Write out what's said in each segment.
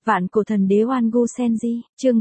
Vạn cổ thần đế Oan Gu Senji, chương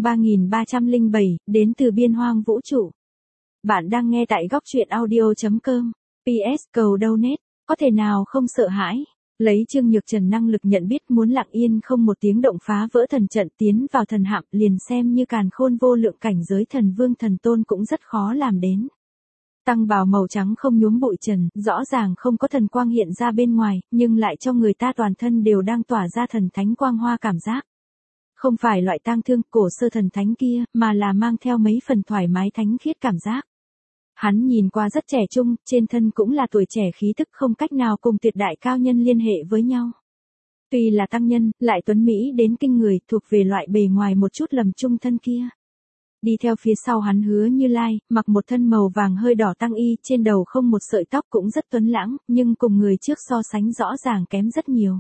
3307, đến từ biên hoang vũ trụ. Bạn đang nghe tại góc truyện audio.com. PS cầu donate, có thể nào không sợ hãi? Lấy Trương Nhược Trần năng lực nhận biết muốn lặng yên không một tiếng động phá vỡ thần trận tiến vào thần hạm, liền xem như càn khôn vô lượng cảnh giới thần vương thần tôn cũng rất khó làm đến. Tăng bào màu trắng không nhuốm bụi trần, rõ ràng không có thần quang hiện ra bên ngoài, nhưng lại cho người ta toàn thân đều đang tỏa ra thần thánh quang hoa cảm giác. Không phải loại tang thương cổ sơ thần thánh kia, mà là mang theo mấy phần thoải mái thánh khiết cảm giác. Hắn nhìn qua rất trẻ trung, trên thân cũng là tuổi trẻ khí tức không cách nào cùng tuyệt đại cao nhân liên hệ với nhau. Tuy là tăng nhân, lại tuấn Mỹ đến kinh người, thuộc về loại bề ngoài một chút lầm trung thân kia. Đi theo phía sau hắn Hứa Như Lai, mặc một thân màu vàng hơi đỏ tăng y, trên đầu không một sợi tóc cũng rất tuấn lãng, nhưng cùng người trước so sánh rõ ràng kém rất nhiều.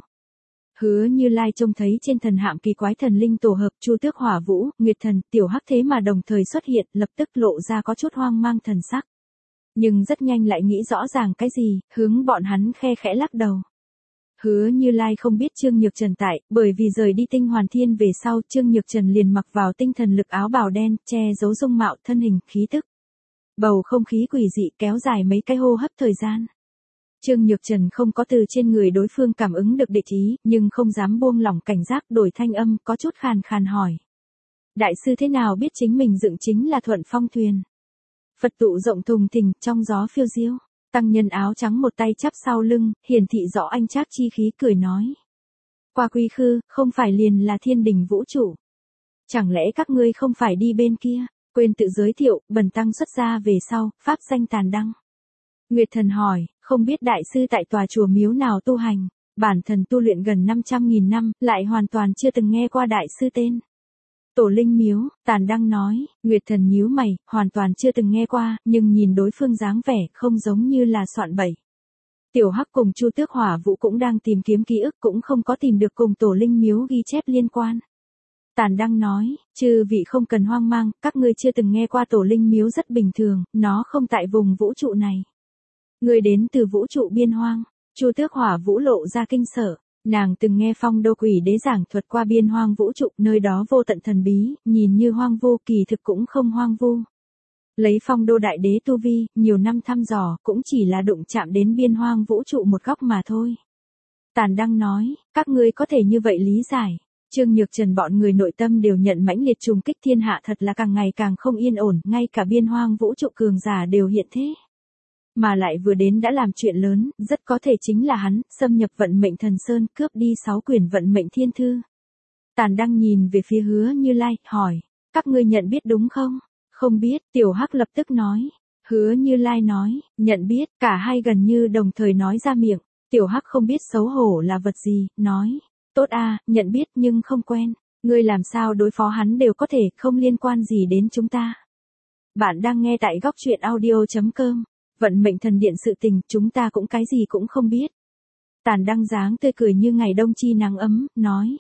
Hứa Như Lai trông thấy trên thần hạm kỳ quái thần linh tổ hợp Chu Tước Hỏa Vũ, Nguyệt Thần, Tiểu Hắc thế mà đồng thời xuất hiện, lập tức lộ ra có chút hoang mang thần sắc. Nhưng rất nhanh lại nghĩ rõ ràng cái gì, hướng bọn hắn khe khẽ lắc đầu. Hứa Như Lai không biết Trương Nhược Trần tại, bởi vì rời đi Tinh Hoàn Thiên về sau, Trương Nhược Trần liền mặc vào tinh thần lực áo bào đen, che giấu dung mạo thân hình, khí tức. Bầu không khí quỷ dị kéo dài mấy cái hô hấp thời gian. Trương Nhược Trần không có từ trên người đối phương cảm ứng được địch ý, nhưng không dám buông lỏng cảnh giác, đổi thanh âm, có chút khàn khàn hỏi. Đại sư thế nào biết chính mình dựng chính là Thuận Phong thuyền? Phật tụ rộng thùng thình, trong gió phiêu diêu. Tăng nhân áo trắng một tay chắp sau lưng, hiển thị rõ anh trác chi khí, cười nói. Qua quy khư, không phải liền là thiên đình vũ trụ. Chẳng lẽ các ngươi không phải đi bên kia? Quên tự giới thiệu, bần tăng xuất gia về sau, pháp danh Tàn Đăng. Nguyệt Thần hỏi, không biết đại sư tại tòa chùa miếu nào tu hành, bản thần tu luyện gần 500.000 năm, lại hoàn toàn chưa từng nghe qua đại sư tên. Tổ Linh Miếu, Tàn Đăng nói, Nguyệt Thần nhíu mày, hoàn toàn chưa từng nghe qua, nhưng nhìn đối phương dáng vẻ không giống như là soạn bậy. Tiểu Hắc cùng Chu Tước Hỏa Vũ cũng đang tìm kiếm ký ức, cũng không có tìm được cùng Tổ Linh Miếu ghi chép liên quan. Tàn Đăng nói, chư vị không cần hoang mang, các ngươi chưa từng nghe qua Tổ Linh Miếu rất bình thường, nó không tại vùng vũ trụ này. Người đến từ vũ trụ biên hoang. Chu Tước Hỏa Vũ lộ ra kinh sợ. Nàng từng nghe Phong Đô Quỷ Đế giảng thuật qua biên hoang vũ trụ, nơi đó vô tận thần bí, nhìn như hoang vu, kỳ thực cũng không hoang vu. Lấy Phong Đô Đại Đế tu vi, nhiều năm thăm dò, cũng chỉ là đụng chạm đến biên hoang vũ trụ một góc mà thôi. Tàn Đăng nói, các ngươi có thể như vậy lý giải. Trương Nhược Trần bọn người nội tâm đều nhận mãnh liệt trùng kích, thiên hạ thật là càng ngày càng không yên ổn, ngay cả biên hoang vũ trụ cường giả đều hiện thế. Mà lại vừa đến đã làm chuyện lớn, rất có thể chính là hắn, xâm nhập vận mệnh thần sơn, cướp đi 6 quyển vận mệnh thiên thư. Tàn Đăng nhìn về phía Hứa Như Lai, hỏi, các ngươi nhận biết đúng không? Không biết, Tiểu Hắc lập tức nói. Hứa Như Lai nói, nhận biết, cả hai gần như đồng thời nói ra miệng. Tiểu Hắc không biết xấu hổ là vật gì, nói, tốt a, nhận biết nhưng không quen. Ngươi làm sao đối phó hắn đều có thể, không liên quan gì đến chúng ta. Bạn đang nghe tại góc truyện audio.com. Vận mệnh thần điện sự tình, chúng ta cũng cái gì cũng không biết. Tàn Đăng dáng tươi cười như ngày đông chi nắng ấm, nói.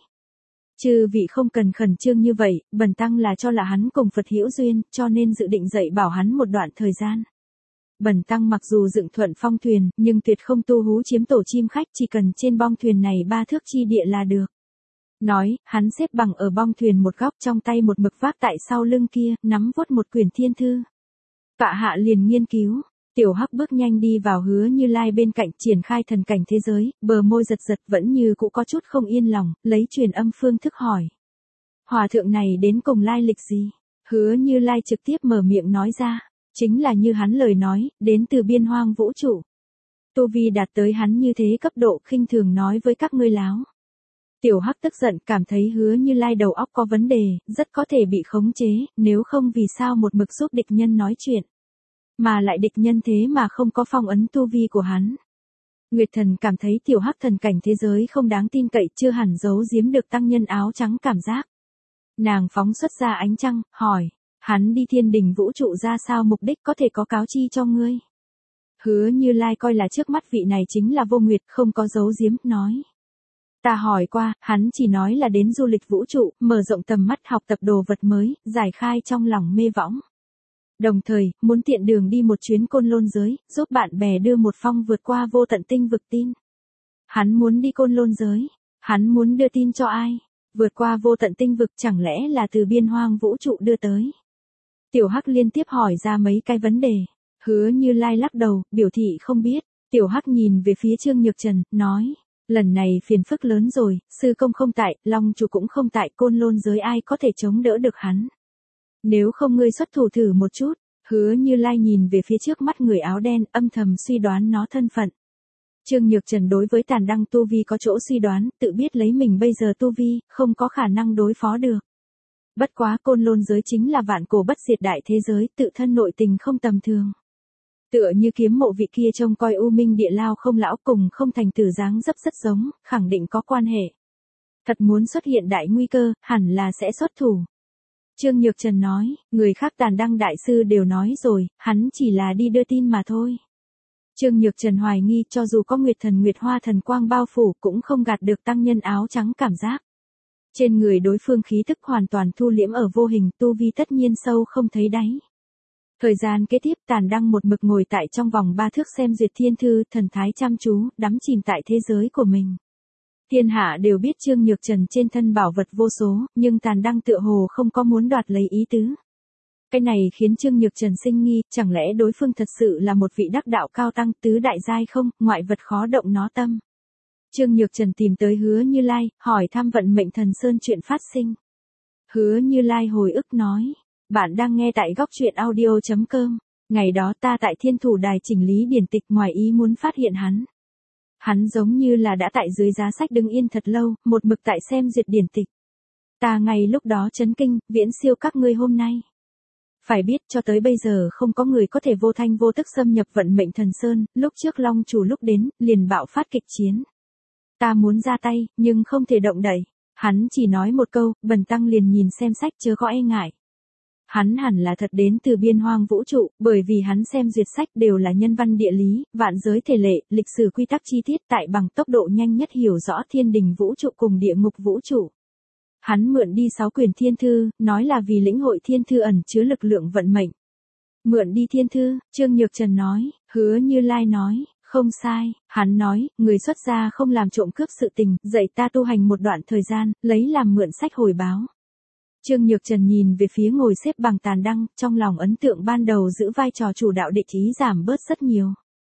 Chư vị không cần khẩn trương như vậy, bần tăng là cho là hắn cùng Phật hữu duyên, cho nên dự định dạy bảo hắn một đoạn thời gian. Bần tăng mặc dù dựng Thuận Phong thuyền, nhưng tuyệt không tu hú chiếm tổ chim khách, chỉ cần trên bong thuyền này 3 thước chi địa là được. Nói, hắn xếp bằng ở bong thuyền một góc, trong tay một mực vác tại sau lưng kia, nắm vuốt một quyển thiên thư. Tọa hạ liền nghiên cứu. Tiểu Hắc bước nhanh đi vào Hứa Như Lai bên cạnh, triển khai thần cảnh thế giới, bờ môi giật giật, vẫn như cũ có chút không yên lòng, lấy truyền âm phương thức hỏi. Hòa thượng này đến cùng lai lịch gì? Hứa Như Lai trực tiếp mở miệng nói ra, chính là như hắn lời nói, đến từ biên hoang vũ trụ. Tu vi đạt tới hắn như thế cấp độ, khinh thường nói với các ngươi láo. Tiểu Hắc tức giận, cảm thấy Hứa Như Lai đầu óc có vấn đề, rất có thể bị khống chế, nếu không vì sao một mực giúp địch nhân nói chuyện. Mà lại địch nhân thế mà không có phong ấn tu vi của hắn. Nguyệt Thần cảm thấy Tiểu Hắc thần cảnh thế giới không đáng tin cậy, chưa hẳn giấu giếm được tăng nhân áo trắng cảm giác. Nàng phóng xuất ra ánh trăng, hỏi, hắn đi thiên đình vũ trụ ra sao, mục đích có thể có cáo chi cho ngươi? Hứa Như Lai coi là trước mắt vị này chính là Vô Nguyệt, không có giấu giếm, nói. Ta hỏi qua, hắn chỉ nói là đến du lịch vũ trụ, mở rộng tầm mắt, học tập đồ vật mới, giải khai trong lòng mê võng. Đồng thời, muốn tiện đường đi một chuyến Côn Lôn giới, giúp bạn bè đưa một phong vượt qua vô tận tinh vực tin. Hắn muốn đi Côn Lôn giới. Hắn muốn đưa tin cho ai? Vượt qua vô tận tinh vực chẳng lẽ là từ biên hoang vũ trụ đưa tới. Tiểu Hắc liên tiếp hỏi ra mấy cái vấn đề. Hứa Như Lai lắc đầu, biểu thị không biết. Tiểu Hắc nhìn về phía Trương Nhược Trần, nói. Lần này phiền phức lớn rồi, sư công không tại, long chủ cũng không tại, côn lôn giới ai có thể chống đỡ được hắn. Nếu không ngươi xuất thủ thử một chút. Hứa Như Lai nhìn về phía trước mắt người áo đen, âm thầm suy đoán nó thân phận. Trương Nhược Trần đối với Tàn Đăng tu vi có chỗ suy đoán, tự biết lấy mình bây giờ tu vi, không có khả năng đối phó được. Bất quá côn lôn giới chính là vạn cổ bất diệt đại thế giới, tự thân nội tình không tầm thường. Tựa như kiếm mộ vị kia trông coi U Minh địa lao không lão cùng không thành tử dáng dấp rất giống, khẳng định có quan hệ. Thật muốn xuất hiện đại nguy cơ, hẳn là sẽ xuất thủ. Trương Nhược Trần nói, người khác Tàn Đăng đại sư đều nói rồi, hắn chỉ là đi đưa tin mà thôi. Trương Nhược Trần hoài nghi cho dù có Nguyệt Thần Nguyệt Hoa thần quang bao phủ cũng không gạt được tăng nhân áo trắng cảm giác. Trên người đối phương khí tức hoàn toàn thu liễm ở vô hình, tu vi tất nhiên sâu không thấy đáy. Thời gian kế tiếp Tàn Đăng một mực ngồi tại trong vòng 3 thước xem duyệt thiên thư, thần thái chăm chú, đắm chìm tại thế giới của mình. Thiên hạ đều biết Trương Nhược Trần trên thân bảo vật vô số, nhưng Tàn Đăng tựa hồ không có muốn đoạt lấy ý tứ. Cái này khiến Trương Nhược Trần sinh nghi, chẳng lẽ đối phương thật sự là một vị đắc đạo cao tăng tứ đại giai không, ngoại vật khó động nó tâm. Trương Nhược Trần tìm tới Hứa Như Lai, hỏi thăm vận mệnh thần sơn chuyện phát sinh. Hứa Như Lai hồi ức nói, bạn đang nghe tại góc truyện audio.com, ngày đó ta tại Thiên Thủ Đài chỉnh lý điển tịch ngoài ý muốn phát hiện hắn. Hắn giống như là đã tại dưới giá sách đứng yên thật lâu, một mực tại xem duyệt điển tịch. Ta ngay lúc đó chấn kinh, viễn siêu các ngươi hôm nay. Phải biết cho tới bây giờ không có người có thể vô thanh vô tức xâm nhập vận mệnh thần sơn, lúc trước Long chủ lúc đến, liền bạo phát kịch chiến. Ta muốn ra tay, nhưng không thể động đậy. Hắn chỉ nói một câu, bần tăng liền nhìn xem sách chớ có e ngại. Hắn hẳn là thật đến từ biên hoang vũ trụ, bởi vì hắn xem duyệt sách đều là nhân văn địa lý, vạn giới thể lệ, lịch sử quy tắc chi tiết tại bằng tốc độ nhanh nhất hiểu rõ thiên đình vũ trụ cùng địa ngục vũ trụ. Hắn mượn đi 6 quyển thiên thư, nói là vì lĩnh hội thiên thư ẩn chứa lực lượng vận mệnh. Mượn đi thiên thư, Trương Nhược Trần nói, Hứa Như Lai nói, không sai, hắn nói, người xuất gia không làm trộm cướp sự tình, dạy ta tu hành một đoạn thời gian, lấy làm mượn sách hồi báo. Trương Nhược Trần nhìn về phía ngồi xếp bằng Tàn Đăng, trong lòng ấn tượng ban đầu giữ vai trò chủ đạo địch ý giảm bớt rất nhiều.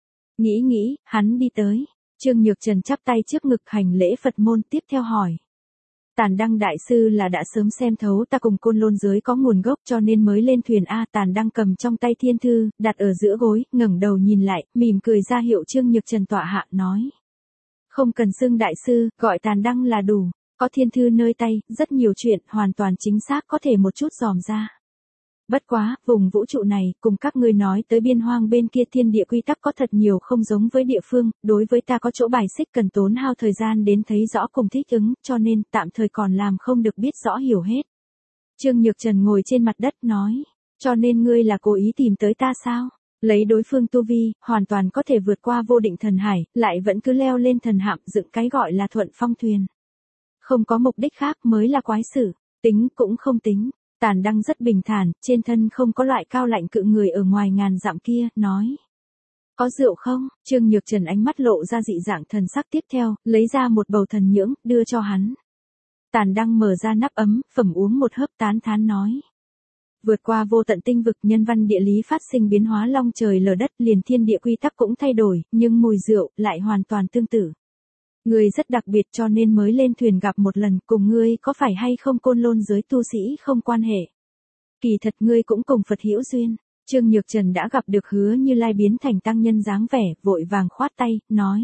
Nghĩ, hắn đi tới. Trương Nhược Trần chắp tay trước ngực hành lễ Phật môn tiếp theo hỏi. Tàn Đăng đại sư là đã sớm xem thấu ta cùng côn lôn giới có nguồn gốc cho nên mới lên thuyền A. Tàn Đăng cầm trong tay thiên thư, đặt ở giữa gối, ngẩng đầu nhìn lại, mỉm cười ra hiệu Trương Nhược Trần tọa hạ nói. Không cần xưng đại sư, gọi Tàn Đăng là đủ. Có thiên thư nơi tay, rất nhiều chuyện hoàn toàn chính xác có thể một chút dòm ra. Bất quá, vùng vũ trụ này, cùng các ngươi nói tới biên hoang bên kia thiên địa quy tắc có thật nhiều không giống với địa phương, đối với ta có chỗ bài xích cần tốn hao thời gian đến thấy rõ cùng thích ứng, cho nên tạm thời còn làm không được biết rõ hiểu hết. Trương Nhược Trần ngồi trên mặt đất nói, cho nên ngươi là cố ý tìm tới ta sao? Lấy đối phương tu vi, hoàn toàn có thể vượt qua vô định thần hải, lại vẫn cứ leo lên thần hạm dựng cái gọi là thuận phong thuyền. Không có mục đích khác mới là quái sự, tính cũng không tính. Tàn Đăng rất bình thản, trên thân không có loại cao lạnh cự người ở ngoài ngàn dặm kia, nói. Có rượu không? Trương Nhược Trần ánh mắt lộ ra dị dạng thần sắc tiếp theo, lấy ra một bầu thần nhưỡng, đưa cho hắn. Tàn Đăng mở ra nắp ấm, phẩm uống một hớp tán thán nói. Vượt qua vô tận tinh vực nhân văn địa lý phát sinh biến hóa long trời lở đất liền thiên địa quy tắc cũng thay đổi, nhưng mùi rượu lại hoàn toàn tương tự. Ngươi rất đặc biệt cho nên mới lên thuyền gặp một lần, cùng ngươi có phải hay không côn lôn giới tu sĩ không quan hệ. Kỳ thật ngươi cũng cùng Phật hữu duyên. Trương Nhược Trần đã gặp được Hứa Như Lai biến thành tăng nhân dáng vẻ, vội vàng khoát tay, nói.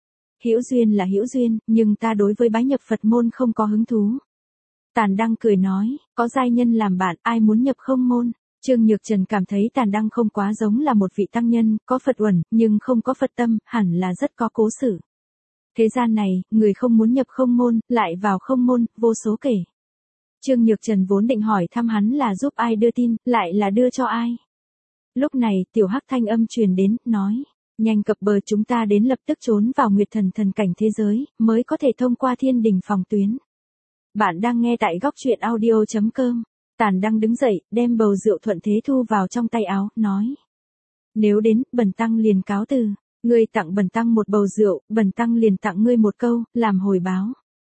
Hữu duyên là hữu duyên, nhưng ta đối với bái nhập Phật môn không có hứng thú. Tàn Đăng cười nói, có giai nhân làm bạn, ai muốn nhập không môn. Trương Nhược Trần cảm thấy Tàn Đăng không quá giống là một vị tăng nhân, có Phật uẩn, nhưng không có Phật tâm, hẳn là rất có cố xử. Thế gian này, người không muốn nhập không môn, lại vào không môn, vô số kể. Trương Nhược Trần vốn định hỏi thăm hắn là giúp ai đưa tin, lại là đưa cho ai. Lúc này, tiểu Hắc thanh âm truyền đến, nói, nhanh cập bờ chúng ta đến lập tức trốn vào Nguyệt Thần thần cảnh thế giới, mới có thể thông qua thiên đình phòng tuyến. Bạn đang nghe tại góc truyện audio.com. Tàn Đăng đứng dậy, đem bầu rượu thuận thế thu vào trong tay áo, nói. Nếu đến, bần tăng liền cáo từ. Ngươi tặng bần tăng một bầu rượu, bần tăng liền tặng ngươi một câu, làm hồi báo.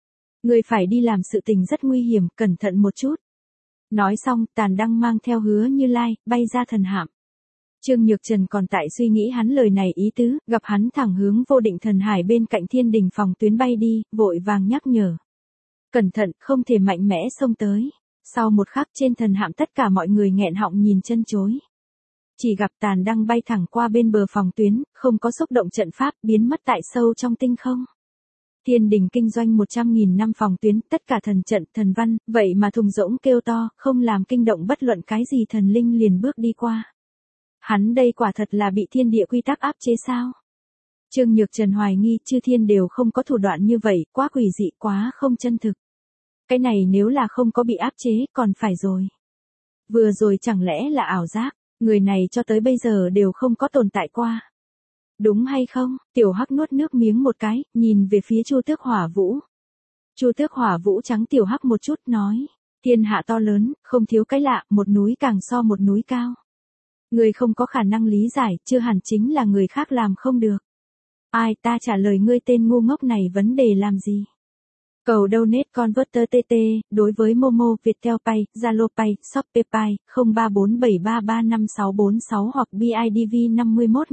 Ngươi phải đi làm sự tình rất nguy hiểm, cẩn thận một chút. Nói xong, Tàn Đăng mang theo Hứa Như Lai, bay ra thần hạm. Trương Nhược Trần còn tại suy nghĩ hắn lời này ý tứ, gặp hắn thẳng hướng Vô Định Thần Hải bên cạnh Thiên Đình phòng tuyến bay đi, vội vàng nhắc nhở. Cẩn thận, không thể mạnh mẽ xông tới. Sau một khắc trên thần hạm tất cả mọi người nghẹn họng nhìn chân chối. Chỉ gặp Tàn Đăng bay thẳng qua bên bờ phòng tuyến, không có xúc động trận pháp, biến mất tại sâu trong tinh không. Thiên Đình kinh doanh 100.000 năm phòng tuyến, tất cả thần trận, thần văn, vậy mà thùng rỗng kêu to, không làm kinh động bất luận cái gì thần linh liền bước đi qua. Hắn đây quả thật là bị thiên địa quy tắc áp chế sao? Trương Nhược Trần hoài nghi, chư thiên đều không có thủ đoạn như vậy, quá quỷ dị, quá không chân thực. Cái này nếu là không có bị áp chế, còn phải rồi. Vừa rồi chẳng lẽ là ảo giác, người này cho tới bây giờ đều không có tồn tại qua. Đúng hay không? Tiểu Hắc nuốt nước miếng một cái, nhìn về phía Chu Tước Hỏa Vũ. Chu Tước Hỏa Vũ trắng Tiểu Hắc một chút, nói, thiên hạ to lớn, không thiếu cái lạ, một núi càng so một núi cao. Người không có khả năng lý giải, chưa hẳn chính là người khác làm không được. Ai, ta trả lời ngươi tên ngu ngốc này vấn đề làm gì? Cầu donate converter TT, đối với Momo, Viettel Pay, Zalo Pay, Shopee Pay, 0347335646 hoặc BIDV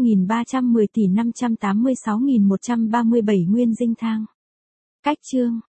51310 tỷ 586.137 Nguyên Dinh Thang. Cách chương